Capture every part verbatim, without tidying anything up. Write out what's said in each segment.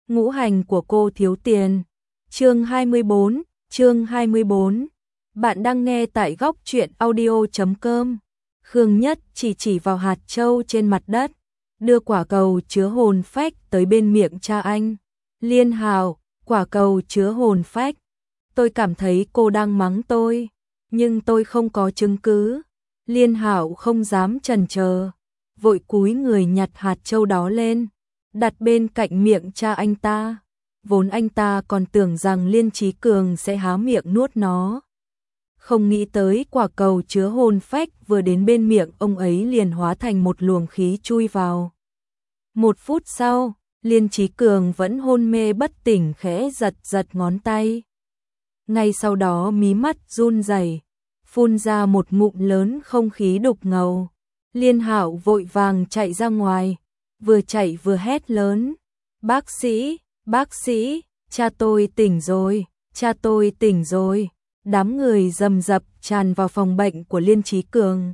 ngũ hành của cô thiếu tiền. Chương hai mươi bốn, chương hai mươi bốn. Bạn đang nghe tại góc truyện audio chấm com. Khương Nhất chỉ chỉ vào hạt châu trên mặt đất, đưa quả cầu chứa hồn phách tới bên miệng cha anh. Liên Hào, quả cầu chứa hồn phách. Tôi cảm thấy cô đang mắng tôi, nhưng tôi không có chứng cứ. Liên Hạo không dám chần chờ, vội cúi người nhặt hạt châu đó lên, đặt bên cạnh miệng cha anh ta. Vốn anh ta còn tưởng rằng Liên Chí Cường sẽ há miệng nuốt nó. Không nghĩ tới quả cầu chứa hồn phách vừa đến bên miệng ông ấy liền hóa thành một luồng khí chui vào. Một phút sau, Liên Chí Cường vẫn hôn mê bất tỉnh khẽ giật giật ngón tay. Ngay sau đó mí mắt run rẩy, phun ra một ngụm lớn không khí đục ngầu. Liên Hạo vội vàng chạy ra ngoài, vừa chạy vừa hét lớn: "Bác sĩ, bác sĩ, cha tôi tỉnh rồi, cha tôi tỉnh rồi." Đám người rầm rập tràn vào phòng bệnh của Liên Chí Cường.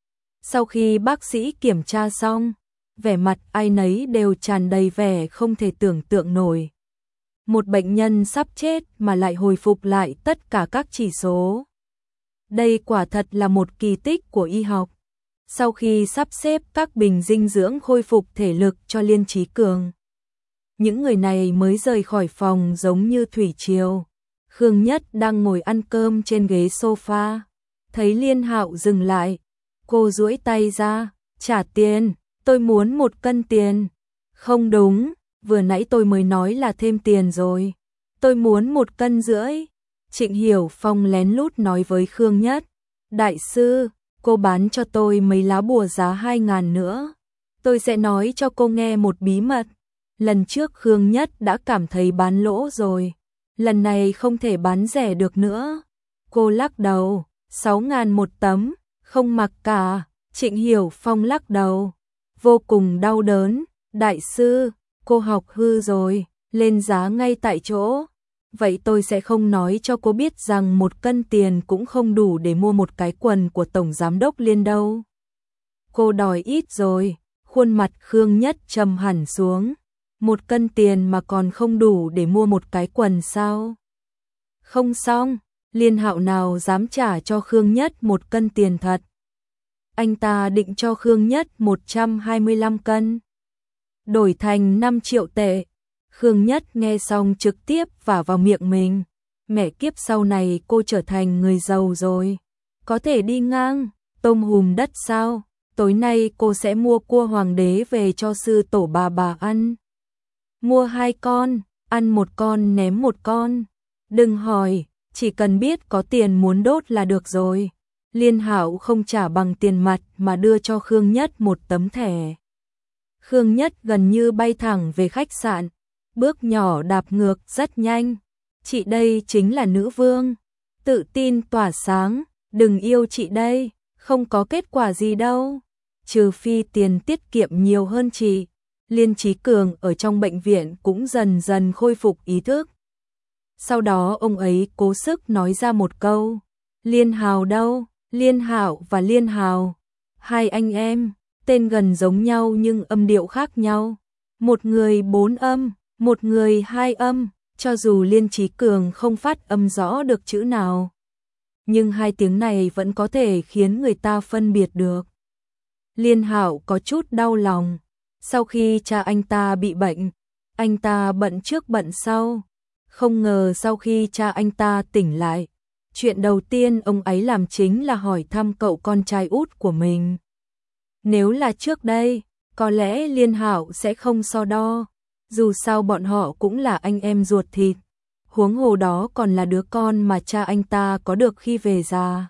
Sau khi bác sĩ kiểm tra xong, vẻ mặt ai nấy đều tràn đầy vẻ không thể tưởng tượng nổi. Một bệnh nhân sắp chết mà lại hồi phục lại tất cả các chỉ số. Đây quả thật là một kỳ tích của y học. Sau khi sắp xếp các bình dinh dưỡng khôi phục thể lực cho Liên Chí Cường, những người này mới rời khỏi phòng giống như thủy triều. Khương Nhất đang ngồi ăn cơm trên ghế sofa, thấy Liên Hạo dừng lại, cô duỗi tay ra: "Trả tiền, tôi muốn một cân tiền." "Không đúng, vừa nãy tôi mới nói là thêm tiền rồi. Tôi muốn một cân rưỡi." Trịnh Hiểu Phong lén lút nói với Khương Nhất: "Đại sư, cô bán cho tôi mấy lá bùa giá hai ngàn nữa. Tôi sẽ nói cho cô nghe một bí mật." Lần trước Khương Nhất đã cảm thấy bán lỗ rồi, lần này không thể bán rẻ được nữa. Cô lắc đầu: "Sáu ngàn một tấm, không mặc cả." Trịnh Hiểu Phong lắc đầu, vô cùng đau đớn: "Đại sư, cô học hư rồi, lên giá ngay tại chỗ. Vậy tôi sẽ không nói cho cô biết rằng một cân tiền cũng không đủ để mua một cái quần của Tổng Giám đốc Liên đâu." "Cô đòi ít rồi." Khuôn mặt Khương Nhất trầm hẳn xuống. "Một cân tiền mà còn không đủ để mua một cái quần sao?" "Không xong, Liên Hạo nào dám trả cho Khương Nhất một cân tiền thật. Anh ta định cho Khương Nhất một trăm hai mươi lăm cân, đổi thành năm triệu tệ. Khương Nhất nghe xong trực tiếp vả vào miệng mình: "Mẹ kiếp, sau này cô trở thành người giàu rồi, có thể đi ngang tôm hùm đất sao? Tối nay cô sẽ mua cua hoàng đế về cho sư tổ bà bà ăn. Mua hai con, ăn một con ném một con. Đừng hỏi, chỉ cần biết có tiền muốn đốt là được rồi." Liên Hạo không trả bằng tiền mặt mà đưa cho Khương Nhất một tấm thẻ. Khương Nhất gần như bay thẳng về khách sạn, bước nhỏ đạp ngược rất nhanh. "Chị đây chính là nữ vương." Tự tin tỏa sáng: "Đừng yêu chị đây, không có kết quả gì đâu, trừ phi tiền tiết kiệm nhiều hơn chị." Liên Chí Cường ở trong bệnh viện cũng dần dần khôi phục ý thức. Sau đó ông ấy cố sức nói ra một câu: "Liên Hào đâu?" Liên Hạo và Liên Hào, hai anh em, tên gần giống nhau nhưng âm điệu khác nhau. Một người bốn âm, một người hai âm, cho dù Liên Chí Cường không phát âm rõ được chữ nào, nhưng hai tiếng này vẫn có thể khiến người ta phân biệt được. Liên Hạo có chút đau lòng. Sau khi cha anh ta bị bệnh, anh ta bận trước bận sau. Không ngờ sau khi cha anh ta tỉnh lại, chuyện đầu tiên ông ấy làm chính là hỏi thăm cậu con trai út của mình. Nếu là trước đây, có lẽ Liên Hạo sẽ không so đo, dù sao bọn họ cũng là anh em ruột thịt. Huống hồ đó còn là đứa con mà cha anh ta có được khi về già.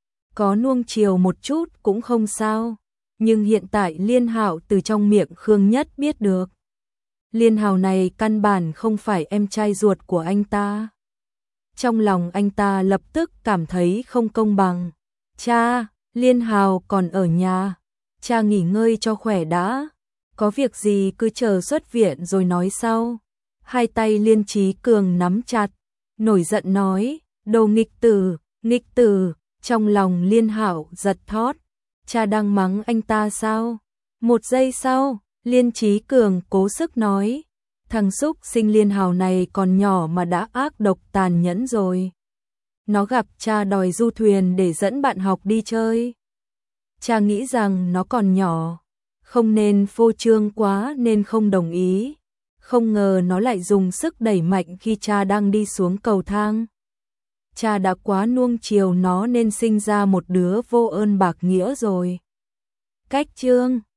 Có nuông chiều một chút cũng không sao. Nhưng hiện tại Liên Hạo từ trong miệng Khương Nhất biết được, Liên Hào này căn bản không phải em trai ruột của anh ta. Trong lòng anh ta lập tức cảm thấy không công bằng. "Cha, Liên Hào còn ở nhà, cha nghỉ ngơi cho khỏe đã, có việc gì cứ chờ xuất viện rồi nói sau." Hai tay Liên Chí Cường nắm chặt, nổi giận nói: "Đồ nghịch tử, nghịch tử." Trong lòng Liên Hạo giật thót, cha đang mắng anh ta sao? Một giây sau, Liên Chí Cường cố sức nói: Thằng xúc sinh Liên Hào này còn nhỏ mà đã ác độc tàn nhẫn rồi. Nó gặp cha đòi du thuyền để dẫn bạn học đi chơi. Cha nghĩ rằng nó còn nhỏ, không nên phô trương quá nên không đồng ý. Không ngờ nó lại dùng sức đẩy mạnh khi cha đang đi xuống cầu thang. Cha đã quá nuông chiều nó nên sinh ra một đứa vô ơn bạc nghĩa rồi. Cách chương